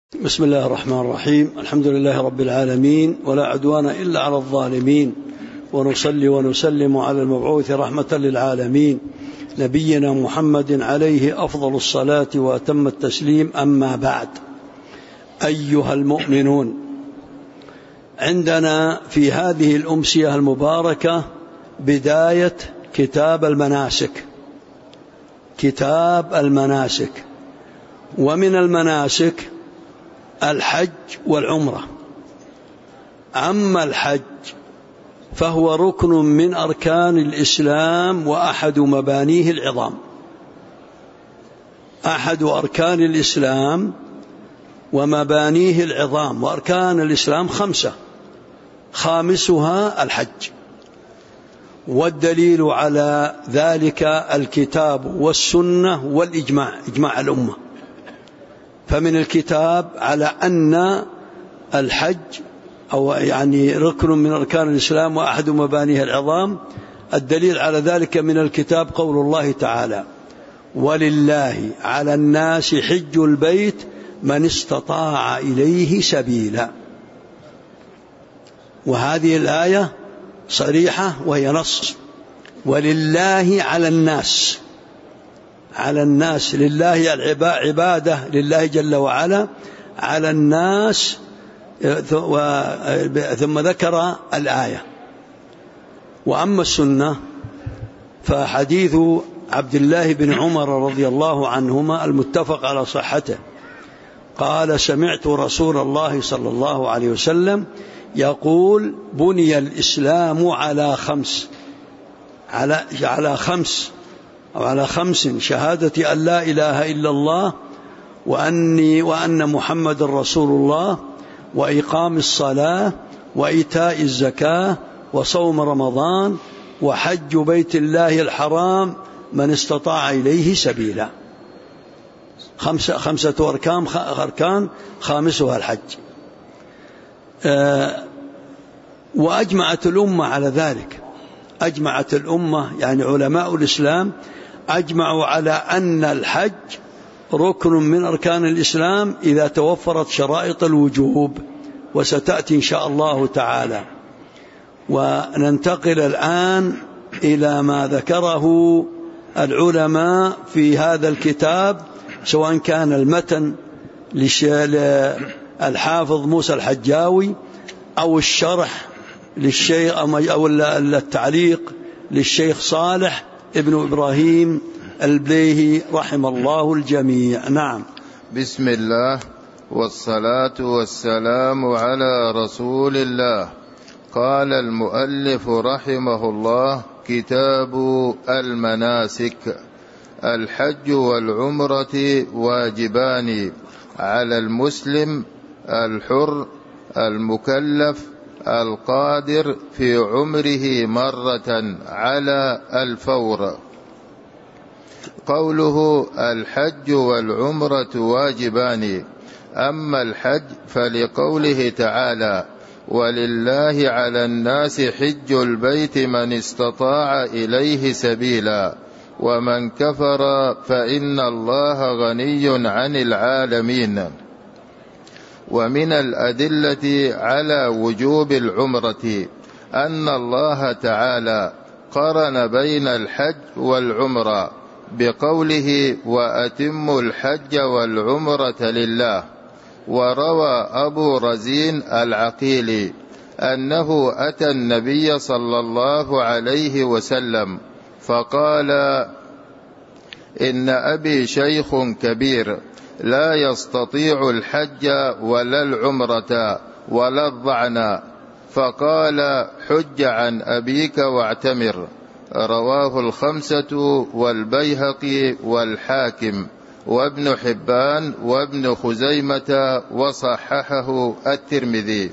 بسم الله الرحمن الرحيم. الحمد لله رب العالمين، ولا عدوان إلا على الظالمين، ونصلي ونسلم على المبعوث رحمة للعالمين نبينا محمد عليه أفضل الصلاة وأتم التسليم. أما بعد، أيها المؤمنون، عندنا في هذه الأمسية المباركة بداية كتاب المناسك. ومن المناسك الحج والعمرة. أما الحج فهو ركن من أركان الإسلام وأحد مبانيه العظام. أحد أركان الإسلام ومبانيه العظام، وأركان الإسلام 5، خامسها الحج. والدليل على ذلك الكتاب والسنة والإجماع، إجماع الأمة. فمن الكتاب على أن الحج ركن من أركان الإسلام وأحد مبانيه العظام. الدليل على ذلك من الكتاب قول الله تعالى: ولله على الناس حج البيت من استطاع إليه سبيلا. وهذه الآية صريحة وهي نص: ولله على الناس، على الناس، لله عبادة لله جل وعلا على الناس. ثم ذكر الآية. وأما السنة فحديث عبد الله بن عمر رضي الله عنهما المتفق على صحته قال: سمعت رسول الله صلى الله عليه وسلم يقول: بني الإسلام على خمس: شهادة أن لا إله إلا الله وأن محمد رسول الله، وإقام الصلاة، وإيتاء الزكاة، وصوم رمضان، وحج بيت الله الحرام من استطاع إليه سبيلا. 5 أركان خامسها الحج. وأجمعت الأمة على ذلك. أجمعت الأمة يعني علماء الإسلام أجمعوا على أن الحج ركن من أركان الإسلام إذا توفرت شرائط الوجوب، وستأتي إن شاء الله تعالى. وننتقل الآن إلى ما ذكره العلماء في هذا الكتاب، سواء كان المتن للحافظ موسى الحجاوي، أو الشرح للشيخ، أو التعليق للشيخ صالح ابن إبراهيم البليهي رحم الله الجميع. نعم. بسم الله والصلاة والسلام على رسول الله. قال المؤلف رحمه الله: كتاب المناسك. الحج والعمرة واجبان على المسلم الحر المكلف القادر في عمره مرة على الفور. قوله الحج والعمرة واجبان. أما الحج فلقوله تعالى: ولله على الناس حج البيت من استطاع إليه سبيلا، ومن كفر فإن الله غني عن العالمين. ومن الأدلة على وجوب العمرة أن الله تعالى قرن بين الحج والعمرة بقوله: وأتموا الحج والعمرة لله. وروى أبو رزين العقيلي أنه أتى النبي صلى الله عليه وسلم فقال: إن أبي شيخ كبير لا يستطيع الحج ولا العمرة ولا الضعن، فقال: حج عن أبيك واعتمر. رواه 5 والبيهقي والحاكم وابن حبان وابن خزيمة، وصححه الترمذي.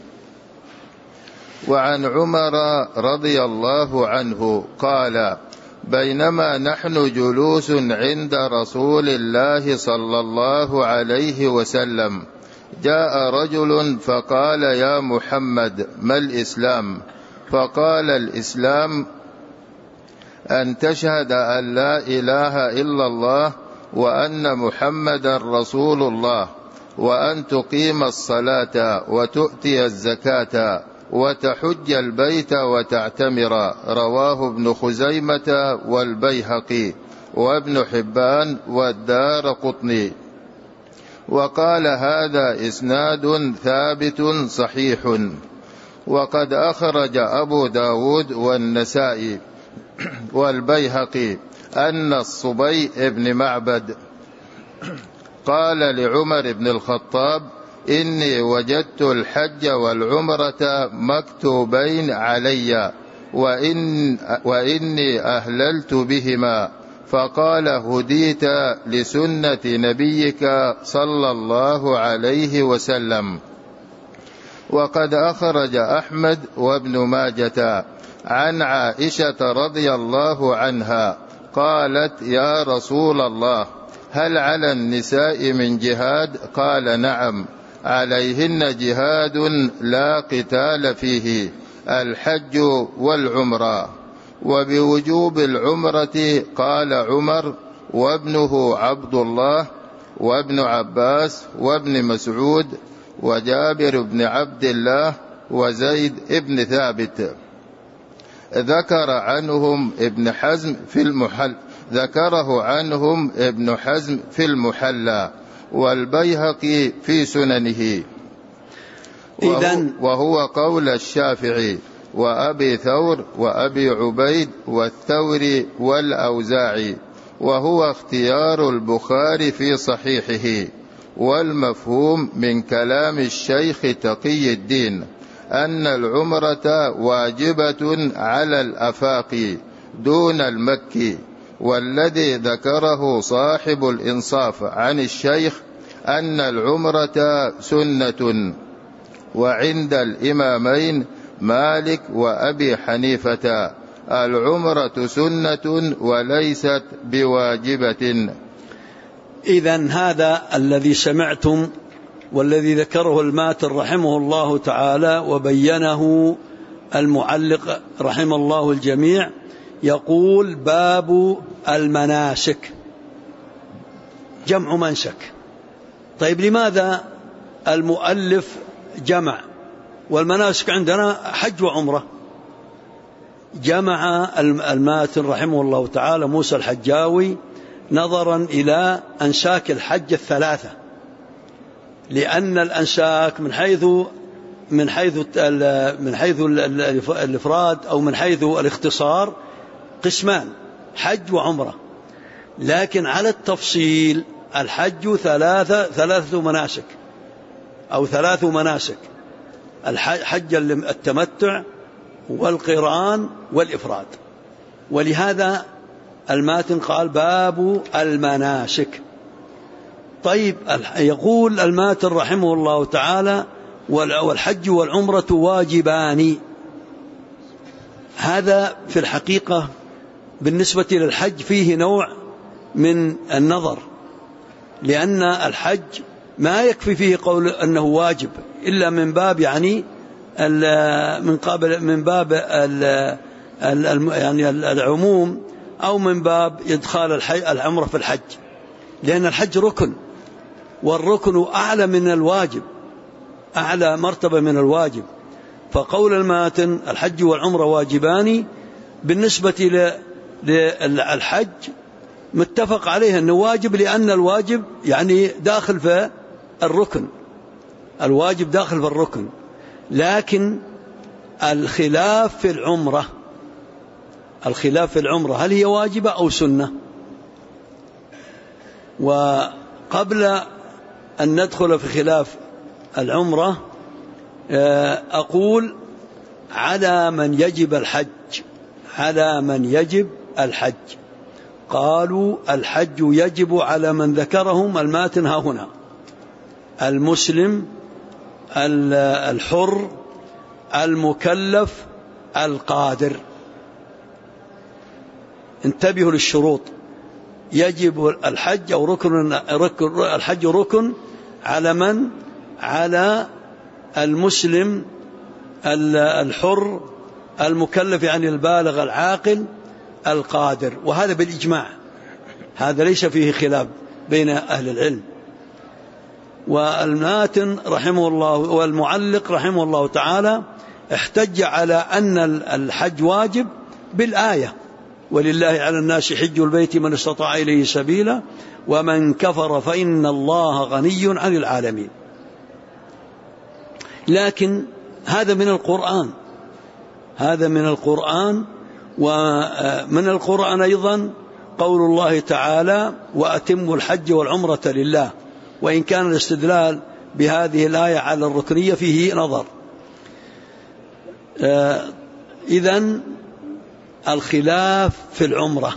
وعن عمر رضي الله عنه قال: بينما نحن جلوس عند رسول الله صلى الله عليه وسلم جاء رجل فقال: يا محمد، ما الإسلام؟ فقال: الإسلام أن تشهد أن لا إله إلا الله وأن محمدا رسول الله، وأن تقيم الصلاة وتؤتي الزكاة وتحج البيت وتعتمر. رواه ابن خزيمة والبيهقي وابن حبان والدارقطني. وقال هذا إسناد ثابت صحيح. وقد أخرج أبو داود والنسائي والبيهقي أن الصبي بن معبد قال لعمر بن الخطاب: إني وجدت الحج والعمرة مكتوبين علي وإني أهللت بهما. فقال: هديت لسنة نبيك صلى الله عليه وسلم. وقد أخرج أحمد وابن ماجة عن عائشة رضي الله عنها قالت: يا رسول الله، هل على النساء من جهاد؟ قال: نعم، عليهن جهاد لا قتال فيه، الحج والعمرة. وبوجوب العمرة قال عمر وابنه عبد الله وابن عباس وابن مسعود وجابر بن عبد الله وزيد بن ثابت. ذكره عنهم ابن حزم في المحلى والبيهقي في سننه، وهو قول الشافعي وأبي ثور وأبي عبيد والثوري والأوزاعي، وهو اختيار البخاري في صحيحه. والمفهوم من كلام الشيخ تقي الدين أن العمرة واجبة على الأفاق دون المكي. والذي ذكره صاحب الإنصاف عن الشيخ أن العمرة سنة. وعند الإمامين مالك وأبي حنيفة العمرة سنة وليست بواجبة. إذن هذا الذي سمعتم والذي ذكره الماتن رحمه الله تعالى وبينه المعلق رحمه الله الجميع، يقول: باب المناسك، جمع منسك. طيب، لماذا المؤلف جمع؟ والمناسك عندنا حج وعمرة. جمع الماتن رحمه الله تعالى موسى الحجاوي نظرا إلى أنساك الحج الثلاثة، لأن الأنساك من حيث الإفراد أو من حيث الاختصار قسمان: حج وعمرة. لكن على التفصيل الحج ثلاثة مناسك أو 3 مناسك: الحج التمتع والقران والإفراد. ولهذا الماتن قال: باب المناسك. طيب، يقول الماتن رحمه الله تعالى: والحج والعمرة واجبان. هذا في الحقيقة بالنسبة للحج فيه نوع من النظر، لأن الحج ما يكفي فيه قول أنه واجب إلا من باب من باب العموم، أو من باب إدخال العمرة في الحج، لأن الحج ركن، والركن أعلى من الواجب، أعلى مرتبة من الواجب. فقول الماتن الحج والعمرة واجبان بالنسبة للحج متفق عليه أنه واجب، لأن الواجب داخل في الركن، الواجب داخل في الركن. لكن الخلاف في العمرة هل هي واجبة أو سنة؟ وقبل أن ندخل في خلاف العمرة أقول: على من يجب الحج، قالوا الحج يجب على من ذكرهم الماتن ها هنا: المسلم، الحر، المكلف، القادر. انتبهوا للشروط. يجب الحج أو الحج ركن على من؟ على المسلم، الحر، المكلف البالغ العاقل، القادر. وهذا بالإجماع، هذا ليس فيه خلاف بين أهل العلم. والماتن رحمه الله والمعلق رحمه الله تعالى احتج على أن الحج واجب بالآية: ولله على الناس حج البيت من استطاع إليه سبيلا ومن كفر فإن الله غني عن العالمين. لكن هذا من القرآن، هذا من القرآن. ومن القرآن أيضا قول الله تعالى: وأتموا الحج والعمرة لله، وإن كان الاستدلال بهذه الآية على الركنية فيه نظر. إذن الخلاف في العمرة،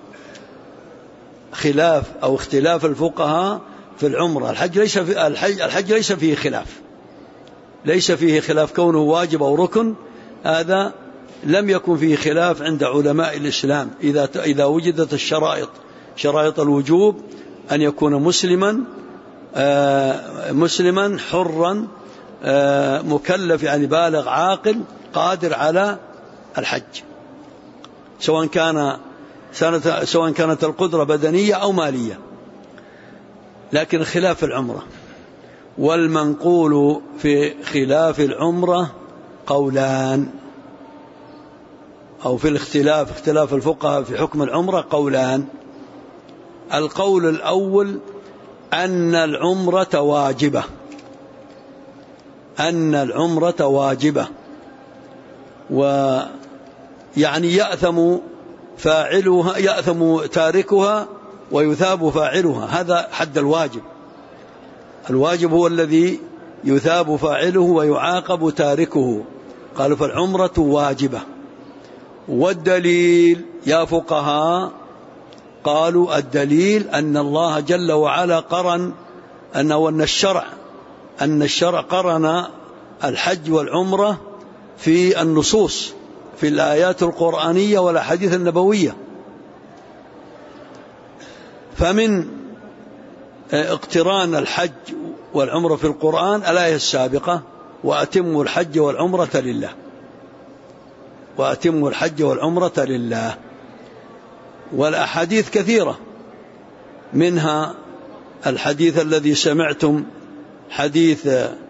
خلاف أو اختلاف الفقهاء في العمرة. الحج ليس فيه خلاف، ليس فيه خلاف كونه واجب أو ركن، هذا لم يكن فيه خلاف عند علماء الإسلام. إذا وجدت الشرائط، شرائط الوجوب: أن يكون مسلما حرا مكلف، يعني بالغ عاقل قادر على الحج، سواء كانت القدرة بدنية أو مالية. لكن خلاف العمرة، والمنقول في خلاف العمرة قولان، أو في اختلاف الفقهاء في حكم العمرة قولان. القول الأول أن العمرة واجبة، أن العمرة واجبة، ويعني يأثم تاركها ويثاب فاعلها. هذا حد الواجب. الواجب هو الذي يثاب فاعله ويعاقب تاركه. قالوا فالعمرة واجبة. والدليل يا فقهاء؟ قالوا الدليل أن الله جل وعلا قرن أن الشرع قرن الحج والعمرة في النصوص، في الآيات القرآنية والأحاديث النبوية. فمن اقتران الحج والعمرة في القرآن الآية السابقة: وأتموا الحج والعمرة لله، وأتموا الحج والعمرة لله. والأحاديث كثيرة، منها الحديث الذي سمعتم، حديث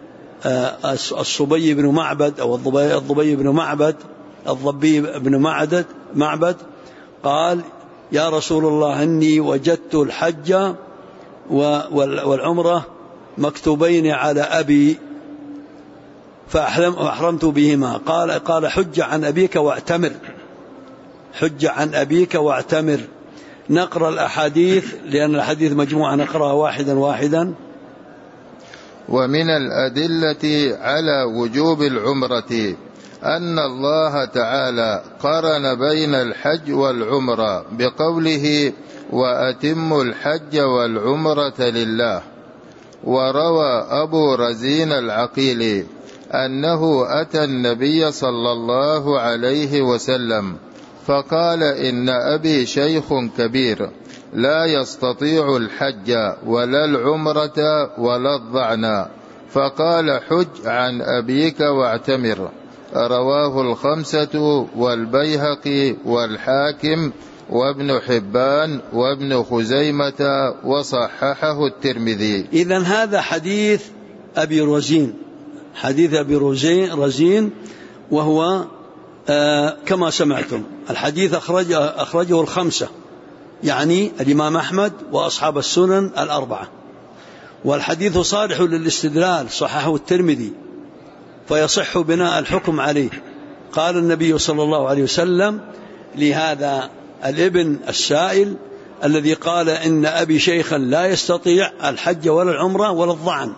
الصبي بن معبد أو الضبي بن معبد، الضبي بن معبد قال: يا رسول الله إني وجدت الحج والعمرة مكتوبين على أبي فأحرمت بهما. قال حج عن أبيك واعتمر، حج عن أبيك واعتمر. نقرأ الأحاديث لأن الحديث مجموعة، نقرأها واحدا. ومن الأدلة على وجوب العمرة أن الله تعالى قرن بين الحج والعمرة بقوله: وأتموا الحج والعمرة لله. وروى أبو رزين العقيلي أنه أتى النبي صلى الله عليه وسلم فقال: إن أبي شيخ كبير لا يستطيع الحج ولا العمرة ولا الضعن، فقال: حج عن أبيك واعتمر. رواه الخمسة والبيهقي والحاكم وابن حبان وابن خزيمة وصححه الترمذي. إذن هذا حديث أبي رزين، حديث أبي رزين، وهو كما سمعتم الحديث أخرجه الخمسة، يعني الإمام أحمد وأصحاب السنن الأربعة. والحديث صالح للاستدلال، صححه الترمذي، فيصح بناء الحكم عليه. قال النبي صلى الله عليه وسلم لهذا الابن السائل الذي قال: إن أبي شيخا لا يستطيع الحج ولا العمرة ولا الضعن،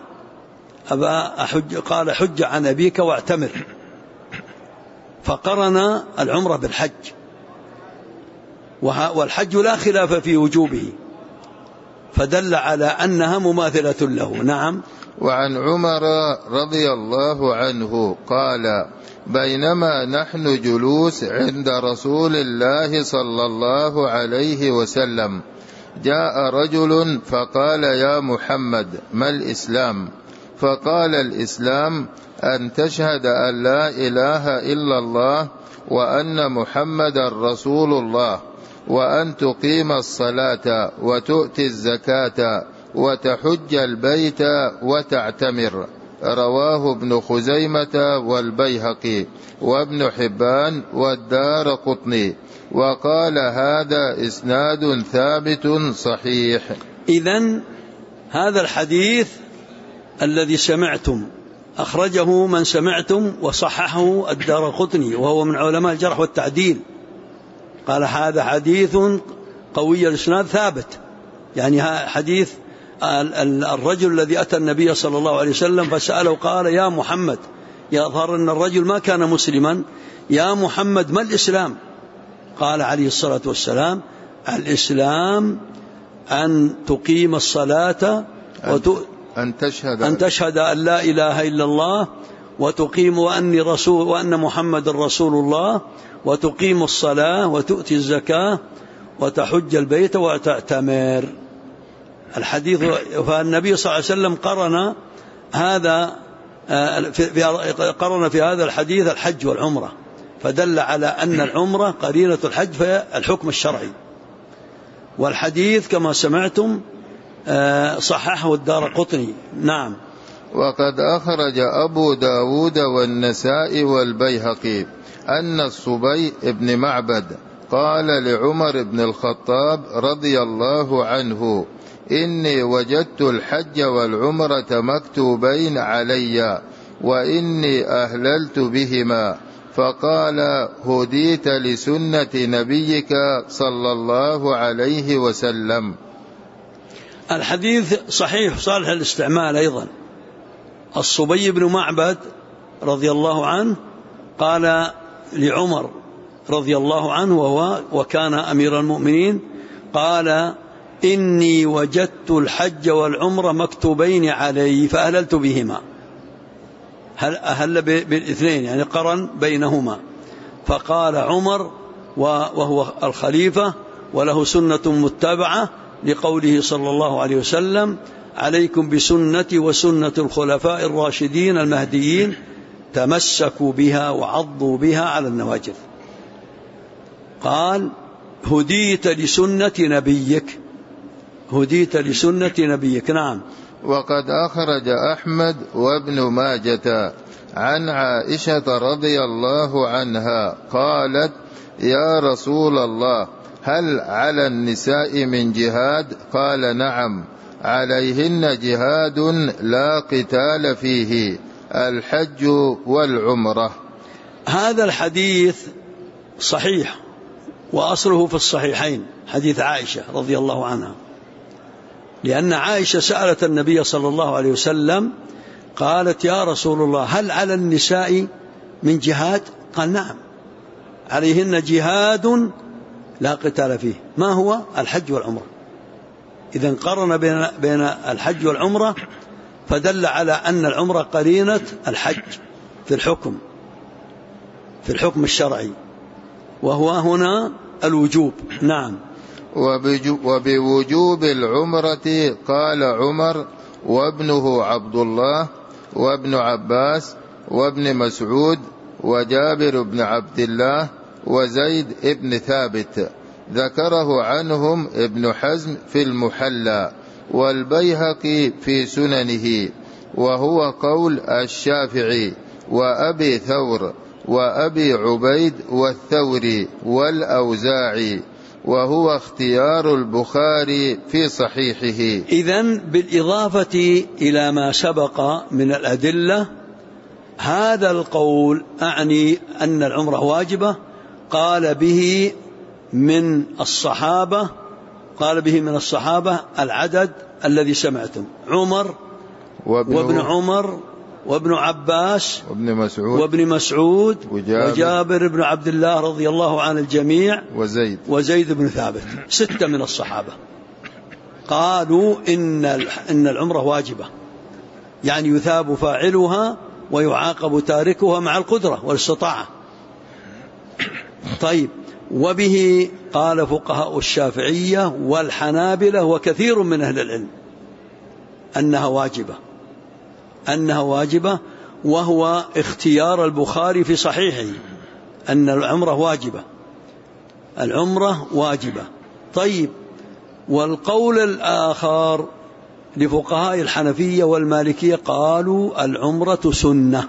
قال: حج عن أبيك واعتمر. فقرن العمرة بالحج، والحج لا خلاف في وجوبه، فدل على أنها مماثلة له. نعم. وعن عمر رضي الله عنه قال: بينما نحن جلوس عند رسول الله صلى الله عليه وسلم جاء رجل فقال: يا محمد ما الإسلام؟ فقال: الإسلام أن تشهد أن لا إله إلا الله وأن محمد رسول الله، وأن تقيم الصلاة وتؤتي الزكاة وتحج البيت وتعتمر. رواه ابن خزيمة والبيهقي وابن حبان والدارقطني، وقال هذا إسناد ثابت صحيح. إذن هذا الحديث الذي سمعتم أخرجه من سمعتم وصححه الدارقطني، وهو من علماء الجرح والتعديل، قال هذا حديث قوي الإسناد ثابت. يعني حديث الرجل الذي أتى النبي صلى الله عليه وسلم فسأله قال يا محمد، يظهر أن الرجل ما كان مسلما، يا محمد ما الإسلام؟ قال عليه الصلاة والسلام الإسلام أن تقيم الصلاة أن تشهد أن لا إله إلا الله وتقيم وأن محمد رسول الله وتقيم الصلاة وتؤتي الزكاة وتحج البيت وتعتمر. الحديث، فالنبي صلى الله عليه وسلم قرن في هذا الحديث الحج والعمرة، فدل على أن العمرة قرينة الحج في الحكم الشرعي. والحديث كما سمعتم صححه الدارقطني. نعم. وقد أخرج أبو داود والنسائي والبيهقي أن الصبي بن معبد قال لعمر بن الخطاب رضي الله عنه إني وجدت الحج والعمرة مكتوبين علي وإني أهللت بهما، فقال هديت لسنة نبيك صلى الله عليه وسلم. الحديث صحيح صالح الاستعمال أيضا. الصبي بن معبد رضي الله عنه قال لعمر رضي الله عنه وكان أمير المؤمنين، قال إني وجدت الحج والعمرة مكتوبين علي فأهللت بهما. أهل بالاثنين، يعني قرن بينهما. فقال عمر وهو الخليفة وله سنة متبعة لقوله صلى الله عليه وسلم عليكم بسنتي وسنة الخلفاء الراشدين المهديين تمسكوا بها وعضوا بها على النواجذ. قال هديت لسنة نبيك، هديت لسنة نبيك. نعم. وقد أخرج أحمد وابن ماجة عن عائشة رضي الله عنها قالت يا رسول الله هل على النساء من جهاد؟ قال نعم، عليهن جهاد لا قتال فيه، الحج والعمرة. هذا الحديث صحيح وأصله في الصحيحين، حديث عائشة رضي الله عنها، لأن عائشة سألت النبي صلى الله عليه وسلم قالت يا رسول الله هل على النساء من جهاد؟ قال نعم، عليهن جهاد لا قتال فيه. ما هو؟ الحج والعمرة. إذن قرن بين الحج والعمرة، فدل على أن العمرة قرينة الحج في الحكم الشرعي، وهو هنا الوجوب. نعم. وبوجوب العمرة قال عمر وابنه عبد الله وابن عباس وابن مسعود وجابر بن عبد الله وزيد ابن ثابت، ذكره عنهم ابن حزم في المحلى والبيهقي في سننه، وهو قول الشافعي وأبي ثور وأبي عبيد والثوري والأوزاعي، وهو اختيار البخاري في صحيحه. إذن بالإضافة إلى ما سبق من الأدلة، هذا القول أعني أن العمرة واجبة قال به من الصحابة العدد الذي سمعتم: عمر وابن عمر وابن عباس وابن مسعود وجابر بن عبد الله رضي الله عن الجميع وزيد بن ثابت، 6 من الصحابة قالوا إن العمرة واجبة، يعني يثاب فاعلها ويعاقب تاركها مع القدرة والاستطاعة. طيب، وبه قال فقهاء الشافعية والحنابلة وكثير من أهل العلم أنها واجبة، وهو اختيار البخاري في صحيحه أن العمرة واجبة. طيب، والقول الآخر لفقهاء الحنفية والمالكية قالوا العمرة سنة،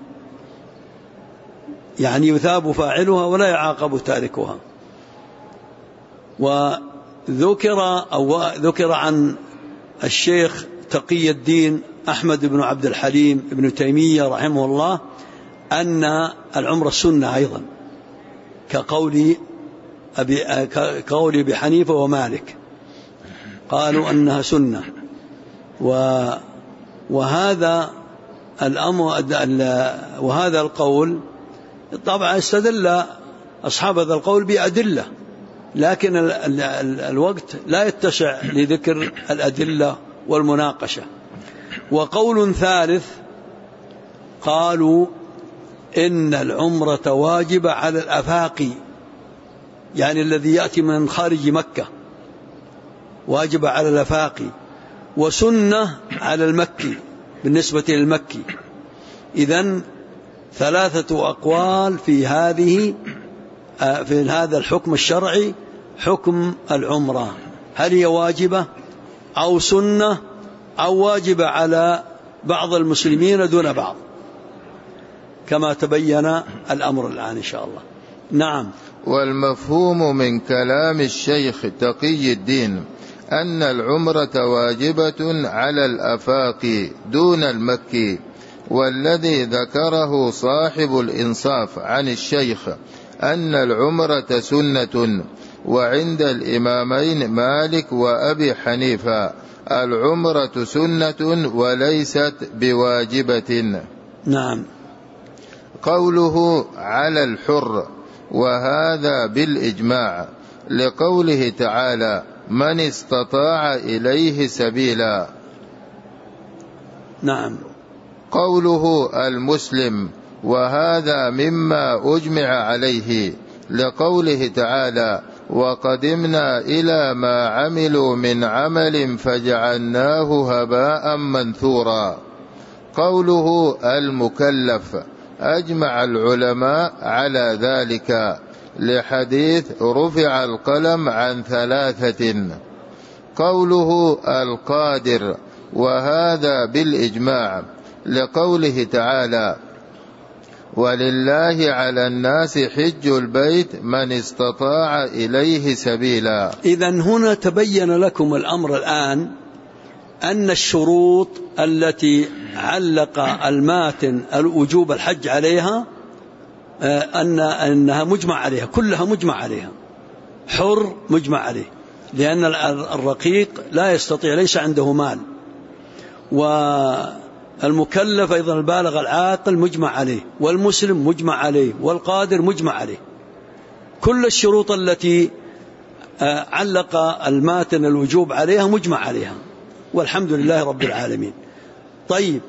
يعني يثاب فاعلها ولا يعاقب تاركها. وذكر عن الشيخ تقي الدين أحمد بن عبد الحليم بن تيمية رحمه الله أن العمرة سنة أيضا، كقول أبي حنيفة ومالك، قالوا أنها سنة. وهذا القول طبعا استدل أصحاب هذا القول بأدلة، لكن الوقت لا يتسع لذكر الأدلة والمناقشة. وقول ثالث قالوا إن العمرة واجبة على الأفاقي، يعني الذي يأتي من خارج مكة، واجبة على الأفاقي، وسنة على المكي بالنسبة للمكي. إذن 3 أقوال في هذا الحكم الشرعي، حكم العمرة، هل هي واجبة أو سنة أو واجبة على بعض المسلمين دون بعض، كما تبين الأمر الآن إن شاء الله. نعم. والمفهوم من كلام الشيخ تقي الدين أن العمرة واجبة على الأفاق دون المكي، والذي ذكره صاحب الإنصاف عن الشيخ أن العمرة سنة، وعند الإمامين مالك وأبي حنيفة العمرة سنة وليست بواجبة. نعم. قوله على الحر، وهذا بالإجماع، لقوله تعالى من استطاع إليه سبيلا. نعم. قوله المسلم، وهذا مما أجمع عليه، لقوله تعالى وقدمنا إلى ما عملوا من عمل فجعلناه هباء منثورا. قوله المكلف، أجمع العلماء على ذلك لحديث رفع القلم عن 3. قوله القادر، وهذا بالإجماع، لقوله تعالى ولله على الناس حج البيت من استطاع إليه سبيلا. إذن هنا تبين لكم الأمر الآن أن الشروط التي علق الماتن الوجوب الحج عليها أنها مجمع عليها، كلها مجمع عليها. حر مجمع عليه، لأن الرقيق لا يستطيع، ليس عنده مال. والمكلف أيضا البالغ العاقل مجمع عليه، والمسلم مجمع عليه، والقادر مجمع عليه. كل الشروط التي علق الماتن الوجوب عليها مجمع عليها، والحمد لله رب العالمين. طيب،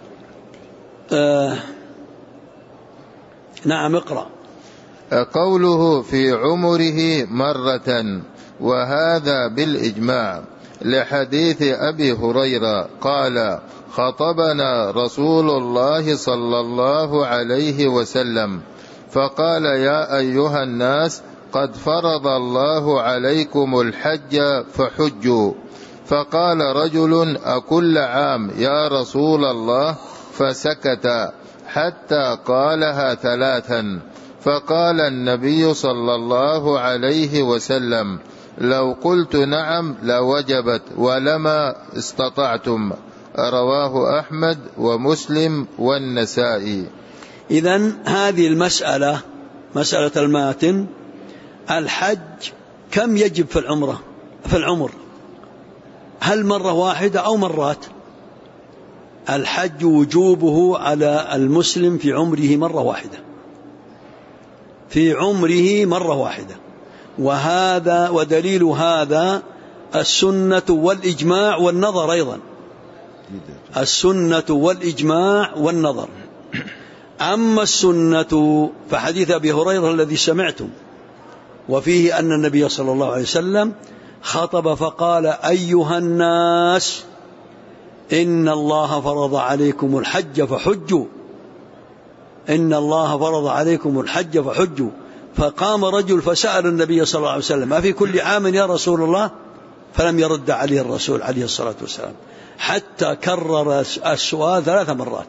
نعم اقرأ. قوله في عمره مرة، وهذا بالإجماع، لحديث أبي هريرة قال خطبنا رسول الله صلى الله عليه وسلم فقال يا أيها الناس قد فرض الله عليكم الحج فحجوا. فقال رجل أكل عام يا رسول الله؟ فسكت حتى قالها 3. فقال النبي صلى الله عليه وسلم لو قلت نعم لوجبت ولما استطعتم. رواه أحمد ومسلم والنسائي. إذن هذه المسألة، مسألة الماتن، الحج كم يجب في العمر؟ هل مرة واحدة أو مرات؟ الحج وجوبه على المسلم في عمره مرة واحدة، في عمره مرة واحدة. وهذا ودليل هذا السنة والإجماع والنظر أيضا، السنة والإجماع والنظر. أما السنة فحديث أبي هريرة الذي سمعتم، وفيه أن النبي صلى الله عليه وسلم خطب فقال أيها الناس إن الله فرض عليكم الحج فحجوا، إن الله فرض عليكم الحج فحجوا. فقام رجل فسأل النبي صلى الله عليه وسلم أفي كل عام يا رسول الله؟ فلم يرد عليه الرسول عليه الصلاة والسلام حتى كرر السؤال 3 مرات.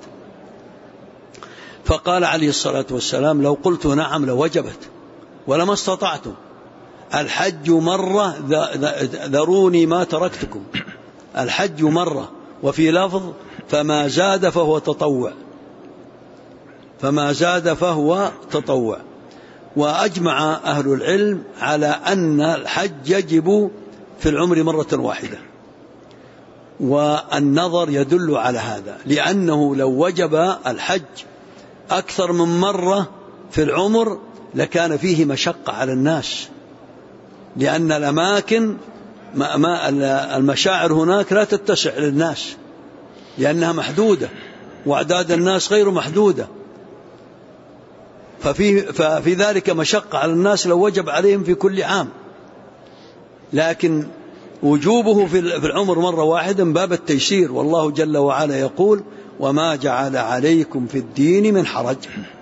فقال عليه الصلاة والسلام: لو قلت نعم لوجبت ولما استطعتم، الحج مرة ذروني ما تركتكم، الحج مرة. وفي لفظ: فما زاد فهو تطوع، فما زاد فهو تطوع. وأجمع أهل العلم على أن الحج يجب في العمر مرة واحدة، والنظر يدل على هذا، لأنه لو وجب الحج أكثر من مرة في العمر لكان فيه مشقة على الناس، لأن الأماكن المشاعر هناك لا تتسع للناس لأنها محدودة، وأعداد الناس غير محدودة، ففي ذلك مشقة على الناس لو وجب عليهم في كل عام. لكن وجوبه في العمر مرة واحدة من باب التيسير، والله جل وعلا يقول: وما جعل عليكم في الدين من حرج.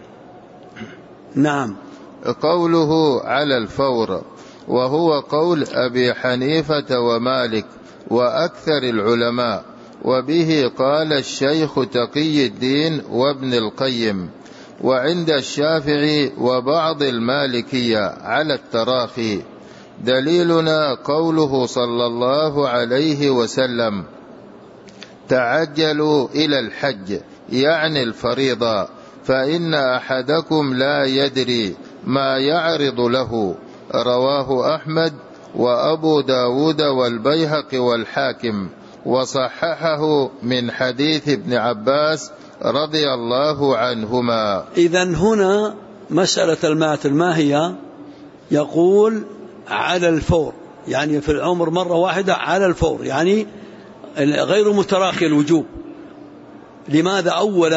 نعم. قوله على الفور، وهو قول أبي حنيفة ومالك وأكثر العلماء، وبه قال الشيخ تقي الدين وابن القيم، وعند الشافعي وبعض المالكية على التراخي. دليلنا قوله صلى الله عليه وسلم: تعجلوا إلى الحج، يعني الفريضة، فإن أحدكم لا يدري ما يعرض له. رواه أحمد وأبو داود والبيهقي والحاكم، وصححه من حديث ابن عباس رضي الله عنهما. إذن هنا مسألة المات الماهية يقول على الفور، يعني في العمر مرة واحدة على الفور، يعني غير متراخي الوجوب. لماذا؟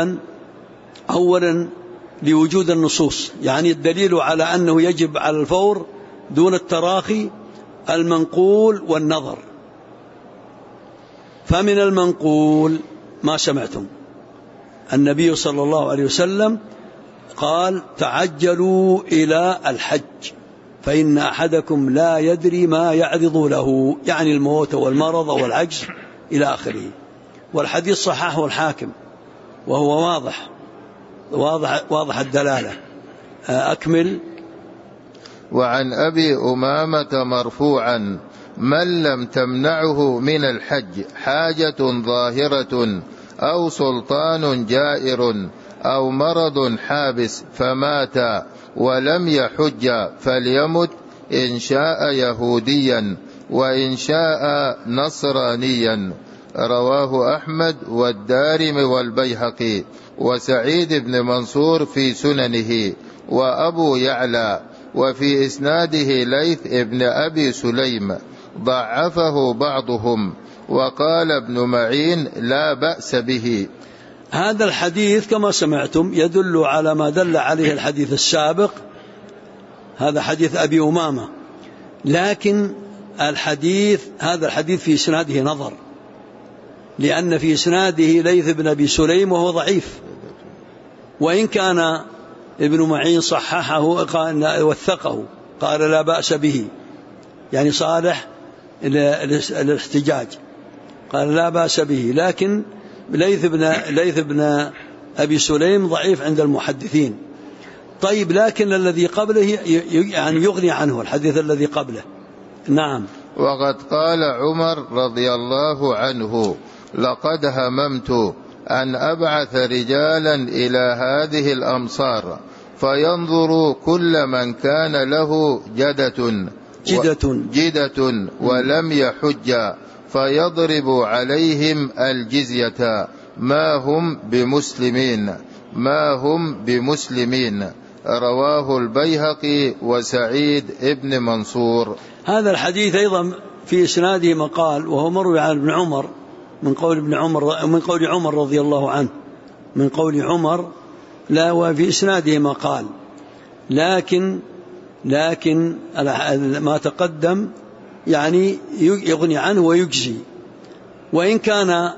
أولا لوجود النصوص، يعني الدليل على أنه يجب على الفور دون التراخي المنقول والنظر. فمن المنقول ما سمعتم، النبي صلى الله عليه وسلم قال: تعجلوا إلى الحج فإن أحدكم لا يدري ما يعرض له، يعني الموت والمرض والعجز إلى آخره. والحديث صححه الحاكم وهو واضح الدلالة. أكمل. وعن أبي أمامة مرفوعا: من لم تمنعه من الحج حاجة ظاهرة أو سلطان جائر أو مرض حابس فمات ولم يحج فليمت، إن شاء يهوديا وإن شاء نصرانيا. رواه أحمد والدارمي والبيهقي وسعيد بن منصور في سننه وأبو يعلى. وفي إسناده ليث ابن أبي سليم ضعفه بعضهم، وقال ابن معين لا بأس به. هذا الحديث كما سمعتم يدل على ما دل عليه الحديث السابق، هذا حديث أبي أمامة، لكن هذا الحديث في إسناده نظر، لأن في إسناده ليث بن أبي سليم وهو ضعيف، وإن كان ابن معين صححه وثقه، قال لا بأس به، يعني صالح الاحتجاج، قال لا بأس به. لكن ليث بن أبي سليم ضعيف عند المحدثين. طيب، لكن الذي قبله يعني يغني عنه الحديث الذي قبله. نعم. وقد قال عمر رضي الله عنه: لقد هممت أن أبعث رجالا إلى هذه الأمصار فينظر كل من كان له جدة ولم يحج فيضرب عليهم الجزية، ما هم بمسلمين. رواه البيهقي وسعيد ابن منصور. هذا الحديث أيضا في إسناده مقال، وهو مروي عن ابن عمر من قول عمر رضي الله عنه، من قول عمر، لا وفي إسناده مقال، لكن ما تقدم يعني يغني عنه ويجزي. وإن كان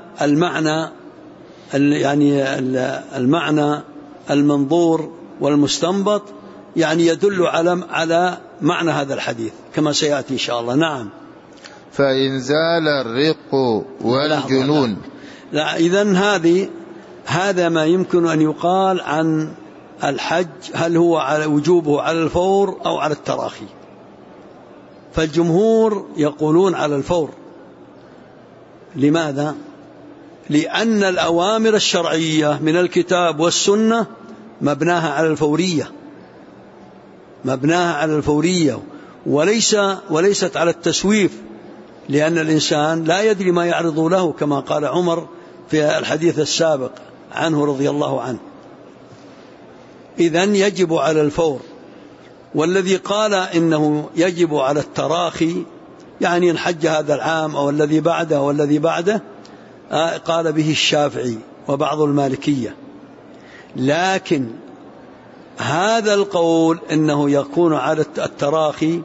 المعنى المنظور والمستنبط يعني يدل على معنى هذا الحديث كما سيأتي إن شاء الله. نعم. فإن زال الرق والجنون. لا إذن هذا ما يمكن أن يقال عن الحج، هل هو على وجوبه على الفور أو على التراخي. فالجمهور يقولون على الفور. لماذا؟ لأن الأوامر الشرعية من الكتاب والسنة مبناها على الفورية وليست على التسويف، لأن الإنسان لا يدري ما يعرض له، كما قال عمر في الحديث السابق عنه رضي الله عنه. إذن يجب على الفور. والذي قال إنه يجب على التراخي يعني الحج هذا العام أو الذي بعده والذي بعده، قال به الشافعي وبعض المالكية. لكن هذا القول إنه يكون على التراخي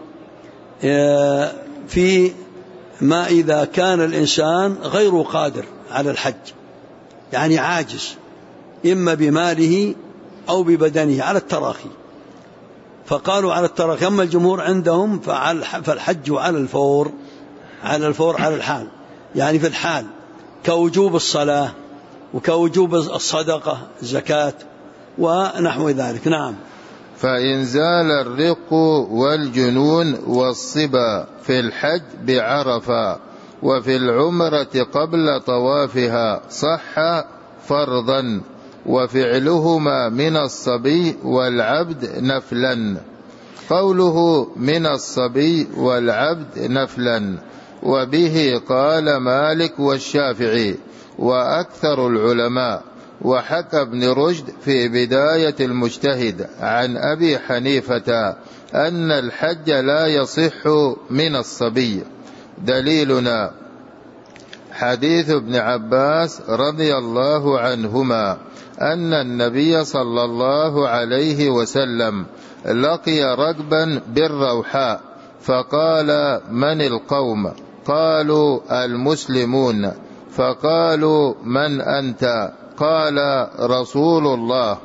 في ما إذا كان الإنسان غير قادر على الحج، يعني عاجز إما بماله أو ببدنه، على التراخي. فقالوا على التراخي. أما الجمهور عندهم فالحج على الفور على الحال، يعني في الحال كوجوب الصلاة وكوجوب الصدقة الزكاة ونحو ذلك. نعم. فإن زال الرق والجنون والصبا في الحج بعرفة وفي العمرة قبل طوافها صح فرضا، وفعلهما من الصبي والعبد نفلا. قوله من الصبي والعبد نفلا، وبه قال مالك والشافعي وأكثر العلماء. وحكى ابن رشد في بداية المجتهد عن أبي حنيفة أن الحج لا يصح من الصبي. دليلنا حديث ابن عباس رضي الله عنهما أن النبي صلى الله عليه وسلم لقي ركبا بالروحاء فقال من القوم؟ قالوا المسلمون. فقالوا من أنت؟ قال رسول الله.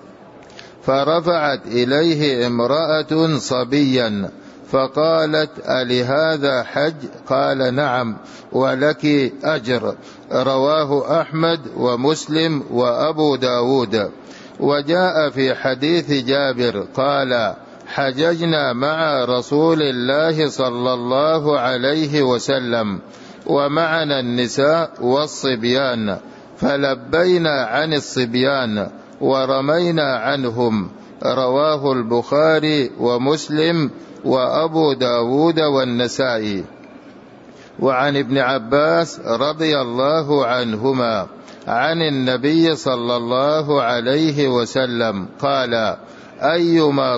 فرفعت إليه امرأة صبيا فقالت ألهذا حج؟ قال نعم ولك أجر. رواه أحمد ومسلم وأبو داود. وجاء في حديث جابر قال حججنا مع رسول الله صلى الله عليه وسلم ومعنا النساء والصبيان، فلبينا عن الصبيان ورمينا عنهم. رواه البخاري ومسلم وأبو داود والنسائي. وعن ابن عباس رضي الله عنهما عن النبي صلى الله عليه وسلم قال أيما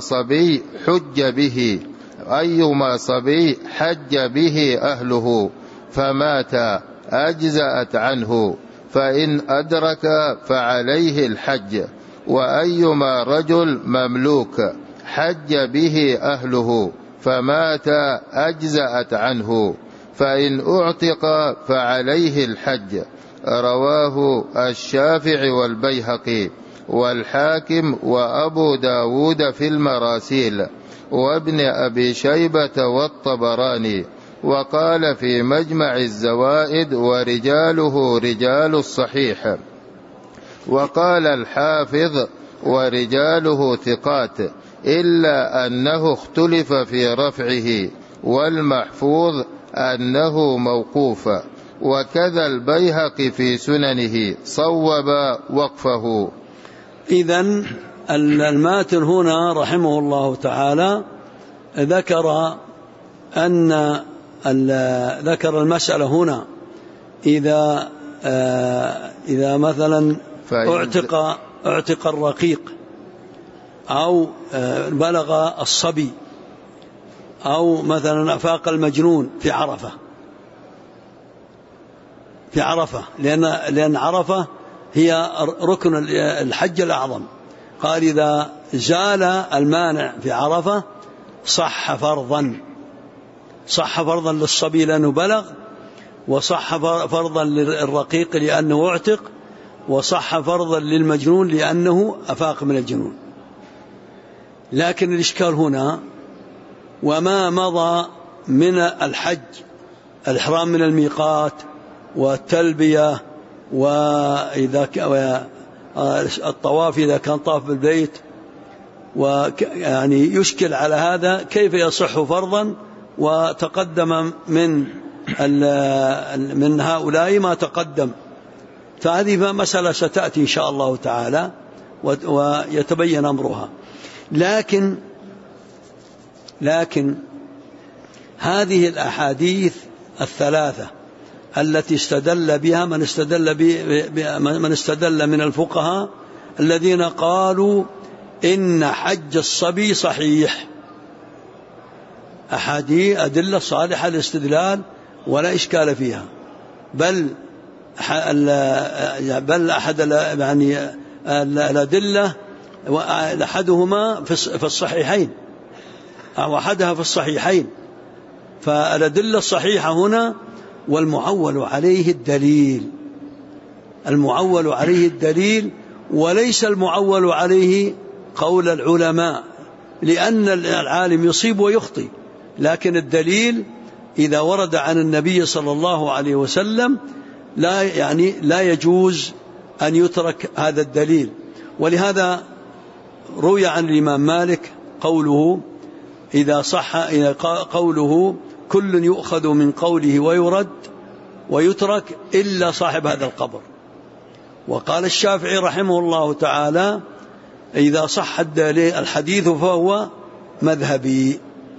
صبي حج به أهله فمات أجزأت عنه، فإن أدرك فعليه الحج. وأيما رجل مملوك حج به أهله فمات أجزأت عنه، فإن أعتق فعليه الحج. رواه الشافعي والبيهقي والحاكم وأبو داود في المراسيل وابن أبي شيبة والطبراني. وقال في مجمع الزوائد ورجاله رجال الصحيح. وقال الحافظ ورجاله ثقات، إلا أنه اختلف في رفعه، والمحفوظ أنه موقوف. وكذا البيهقي في سننه صوب وقفه. إذن الماتن هنا رحمه الله تعالى ذكر المسألة هنا إذا مثلا اعتق الرقيق أو بلغ الصبي أو مثلا أفاق المجنون في عرفة لأن عرفة هي ركن الحج الأعظم. قال إذا زال المانع في عرفة صح فرضا للصبي لأنه بلغ، وصح فرضا للرقيق لأنه اعتق، وصح فرضا للمجنون لأنه أفاق من الجنون. لكن الإشكال هنا وما مضى من الحج الإحرام من الميقات والتلبية، وإذا الطواف إذا كان طاف بالبيت، ويعني يشكل على هذا كيف يصح فرضا، وتقدم من هؤلاء ما تقدم. فهذه مسألة ستأتي إن شاء الله تعالى ويتبين أمرها. لكن هذه الأحاديث الثلاثة التي استدل بها من استدل من الفقهاء الذين قالوا إن حج الصبي صحيح، أحاديث أدلة صالحة للاستدلال ولا إشكال فيها، بل أحد يعني الأدلة أحدهما في الصحيحين أو أحدها في الصحيحين. فالأدلة الصحيحة هنا والمعول عليه الدليل، المعول عليه الدليل وليس المعول عليه قول العلماء، لأن العالم يصيب ويخطئ، لكن الدليل إذا ورد عن النبي صلى الله عليه وسلم لا يجوز أن يترك هذا الدليل. ولهذا روي عن الإمام مالك قوله إذا صح قوله كل يؤخذ من قوله ويرد ويترك إلا صاحب هذا القبر. وقال الشافعي رحمه الله تعالى إذا صح الحديث فهو مذهبي.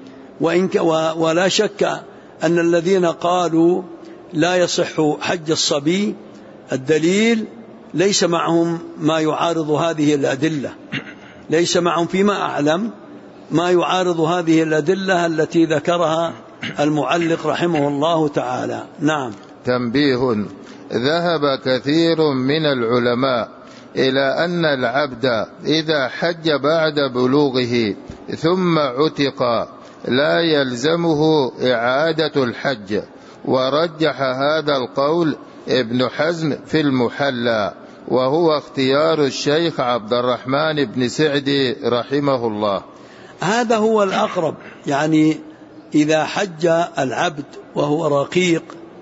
ولا شك أن الذين قالوا لا يصح حج الصبي الدليل ليس معهم ما يعارض هذه الأدلة، ليس معهم فيما أعلم ما يعارض هذه الأدلة التي ذكرها المعلق رحمه الله تعالى. نعم. تنبيه: ذهب كثير من العلماء إلى أن العبد إذا حج بعد بلوغه ثم عتق لا يلزمه إعادة الحج، ورجح هذا القول ابن حزم في المحلى، وهو اختيار الشيخ عبد الرحمن بن سعدي رحمه الله. هذا هو الأقرب، يعني إذا حج العبد وهو رقيق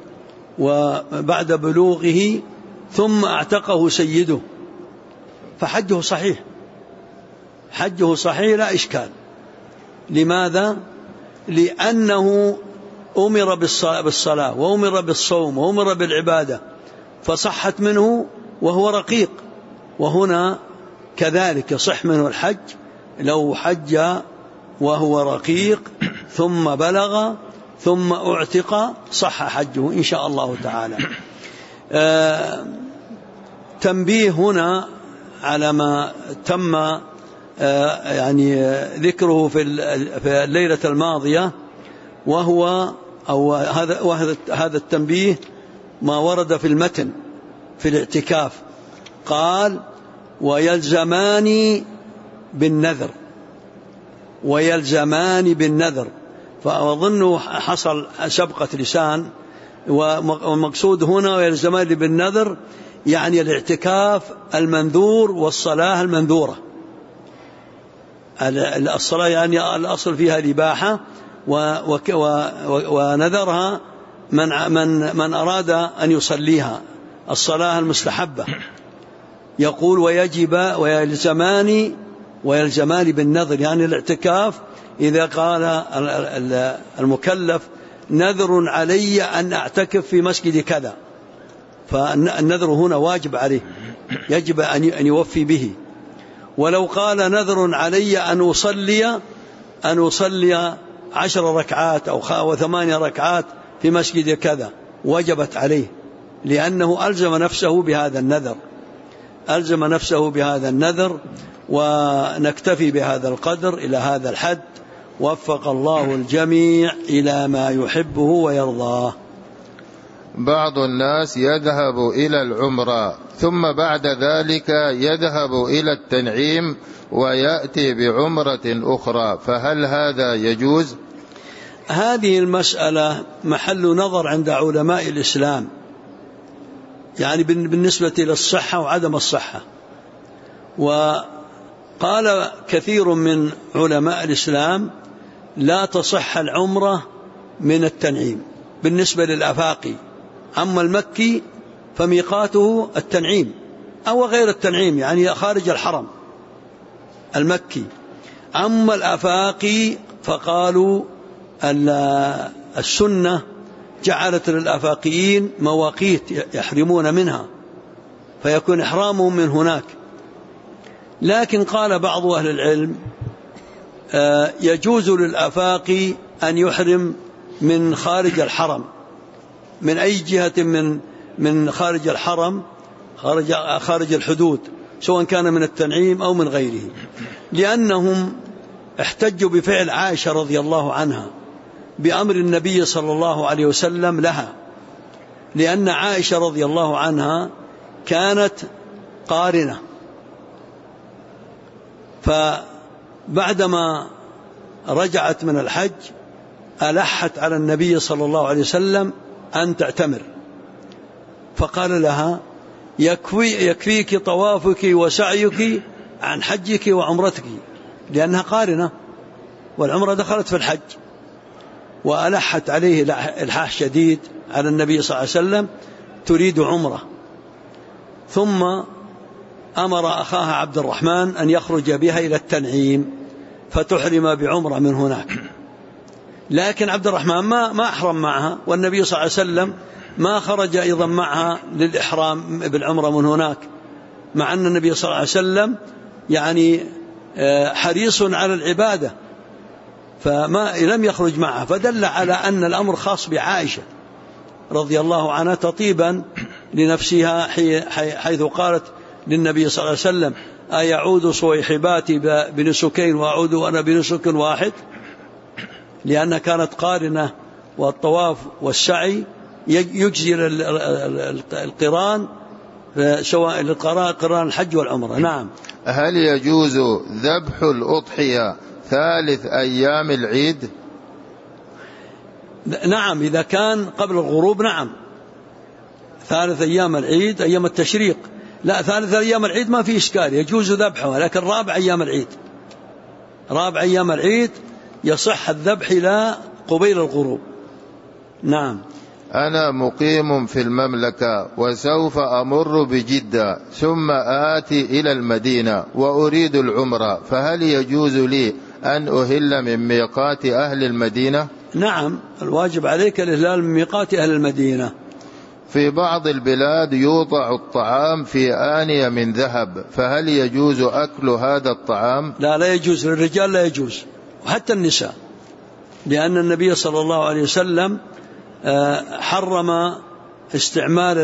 وبعد بلوغه ثم اعتقه سيده فحجه صحيح، حجه صحيح لا إشكال. لماذا؟ لأنه أمر بالصلاة وأمر بالصوم وأمر بالعبادة فصحت منه وهو رقيق، وهنا كذلك يصح منه الحج لو حج وهو رقيق ثم بلغ ثم اعتق صح حجه إن شاء الله تعالى. تنبيه هنا على ما تم يعني ذكره في الليلة الماضية، وهو هذا التنبيه ما ورد في المتن في الاعتكاف، قال ويلزمان بالنذر، ويلزمان بالنذر، فأظنه حصل شبقة لسان، والمقصود هنا ويلزمان بالنذر يعني الاعتكاف المنذور والصلاة المنذورة. الصلاة يعني الأصل فيها الإباحة، ونذرها من أراد أن يصليها، الصلاة المستحبة. يقول ويلزمان بالنذر، يعني الاعتكاف إذا قال المكلف نذر علي أن أعتكف في مسجد كذا، فالنذر هنا واجب عليه، يجب أن يوفي به. ولو قال نذر علي أن أصلي 10 ركعات أو 8 ركعات في مسجد كذا وجبت عليه، لأنه ألزم نفسه بهذا النذر. ونكتفي بهذا القدر إلى هذا الحد، وفق الله الجميع إلى ما يحبه ويرضاه. بعض الناس يذهب إلى العمرة ثم بعد ذلك يذهب إلى التنعيم ويأتي بعمرة أخرى، فهل هذا يجوز؟ هذه المسألة محل نظر عند علماء الإسلام، يعني بالنسبة للصحة وعدم الصحة. وقال كثير من علماء الإسلام لا تصح العمرة من التنعيم، بالنسبة للآفاقي. أما المكي فميقاته التنعيم أو غير التنعيم، يعني خارج الحرم المكي. أما الآفاقي فقالوا السنة جعلت للآفاقيين مواقيت يحرمون منها، فيكون إحرامهم من هناك. لكن قال بعض أهل العلم يجوز للآفاقي أن يحرم من خارج الحرم، من أي جهة من خارج الحرم، خارج الحدود، سواء كان من التنعيم أو من غيره، لأنهم احتجوا بفعل عائشة رضي الله عنها بأمر النبي صلى الله عليه وسلم لها، لأن عائشة رضي الله عنها كانت قارنة، فبعدما رجعت من الحج ألحت على النبي صلى الله عليه وسلم أن تعتمر، فقال لها يكفيك طوافك وسعيك عن حجك وعمرتك، لأنها قارنة والعمرة دخلت في الحج. وألحت عليه إلحاح شديد على النبي صلى الله عليه وسلم تريد عمرة، ثم أمر أخاها عبد الرحمن أن يخرج بها إلى التنعيم فتحرم بعمرة من هناك. لكن عبد الرحمن ما أحرم معها، والنبي صلى الله عليه وسلم ما خرج أيضا معها للإحرام بالعمرة من هناك، مع أن النبي صلى الله عليه وسلم يعني حريص على العبادة، فما لم يخرج معها، فدل على أن الأمر خاص بعائشة رضي الله عنها تطيبا لنفسها، حيث قالت للنبي صلى الله عليه وسلم أيعود صويحباتي بنسكين وأعود وأنا بنسك واحد، لأنها كانت قارنة، والطواف والسعي يجزي القران، سواء للقران الحج والعمرة. نعم. هل يجوز ذبح الأضحية ثالث أيام العيد؟ نعم، إذا كان قبل الغروب نعم، ثالث أيام العيد أيام التشريق. لا، ثالث أيام العيد ما في إشكال، يجوز ذبحه، لكن رابع أيام العيد، رابع أيام العيد يصح الذبح إلى قبيل الغروب. نعم. أنا مقيم في المملكة وسوف أمر بجدة ثم آتي إلى المدينة وأريد العمرة، فهل يجوز لي أن أهل من ميقات أهل المدينة؟ نعم، الواجب عليك الإهلال من ميقات أهل المدينة. في بعض البلاد يوضع الطعام في آنية من ذهب، فهل يجوز أكل هذا الطعام؟ لا يجوز، للرجال لا يجوز، وحتى النساء، لأن النبي صلى الله عليه وسلم حرم استعمال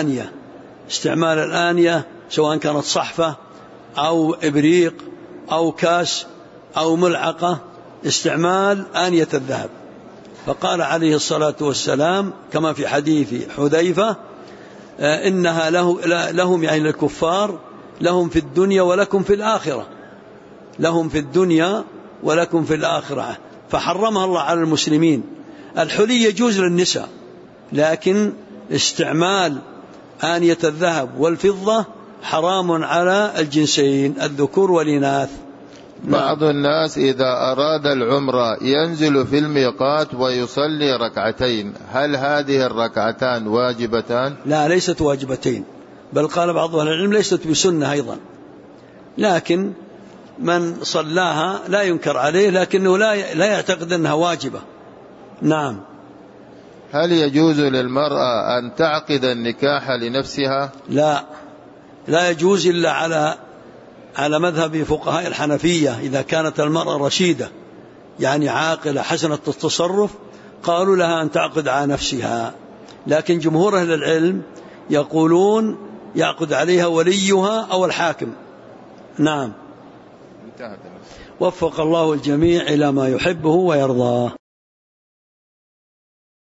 الآنية سواء كانت صحفة أو إبريق أو كاس أو ملعقة، استعمال آنية الذهب. فقال عليه الصلاة والسلام كما في حديث حذيفة إنها لهم يعني للكفار، لهم في الدنيا ولكم في الآخرة، لهم في الدنيا ولكم في الآخرة، فحرمها الله على المسلمين. الحلي يجوز للنساء، لكن استعمال آنية الذهب والفضة حرام على الجنسين الذكور والإناث. بعض الناس إذا أراد العمرة ينزل في الميقات ويصلي ركعتين، هل هذه الركعتان واجبتان؟ لا، ليست واجبتين، بل قال بعض أهل العلم ليست بسنة أيضا، لكن من صلاها لا ينكر عليه، لكنه لا يعتقد أنها واجبة. نعم. هل يجوز للمرأة أن تعقد النكاح لنفسها؟ لا يجوز إلا على مذهب فقهاء الحنفية، إذا كانت المرأة رشيدة يعني عاقلة حسنة التصرف قالوا لها أن تعقد على نفسها، لكن جمهور أهل العلم يقولون يعقد عليها وليها أو الحاكم. نعم. وفق الله الجميع إلى ما يحبه ويرضاه.